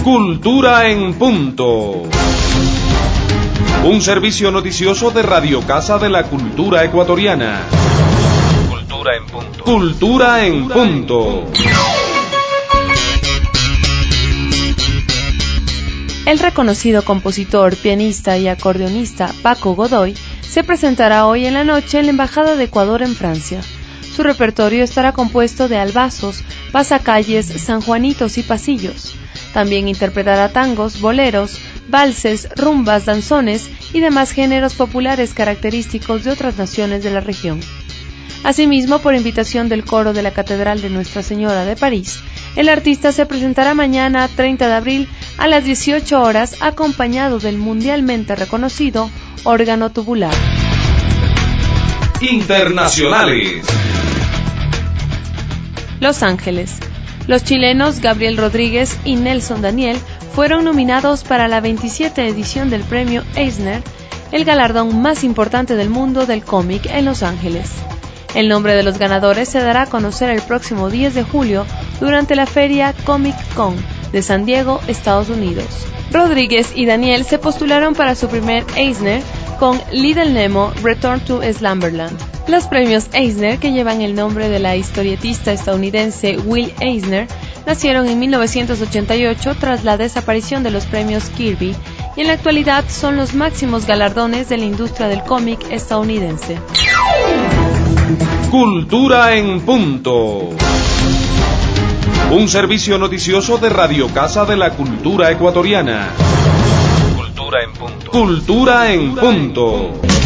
Cultura en Punto. Un servicio noticioso de Radio Casa de la Cultura Ecuatoriana. Cultura en Punto. Cultura en Punto. El reconocido compositor, pianista y acordeonista Paco Godoy se presentará hoy en la noche en la Embajada de Ecuador en Francia. Su repertorio estará compuesto de albazos, pasacalles, sanjuanitos y pasillos. También interpretará tangos, boleros, valses, rumbas, danzones y demás géneros populares característicos de otras naciones de la región. Asimismo, por invitación del coro de la Catedral de Nuestra Señora de París, el artista se presentará mañana, 30 de abril, a las 18 horas, acompañado del mundialmente reconocido órgano tubular. Internacionales. Los Ángeles. Los chilenos Gabriel Rodríguez y Nelson Daniel fueron nominados para la 27ª edición del premio Eisner, el galardón más importante del mundo del cómic en Los Ángeles. El nombre de los ganadores se dará a conocer el próximo 10 de julio durante la feria Comic Con de San Diego, Estados Unidos. Rodríguez y Daniel se postularon para su primer Eisner con Little Nemo Return to Slumberland. Los premios Eisner, que llevan el nombre de la historietista estadounidense Will Eisner, nacieron en 1988 tras la desaparición de los premios Kirby y en la actualidad son los máximos galardones de la industria del cómic estadounidense. Cultura en Punto. Un servicio noticioso de Radio Casa de la Cultura Ecuatoriana. Cultura en Punto. Cultura en Punto.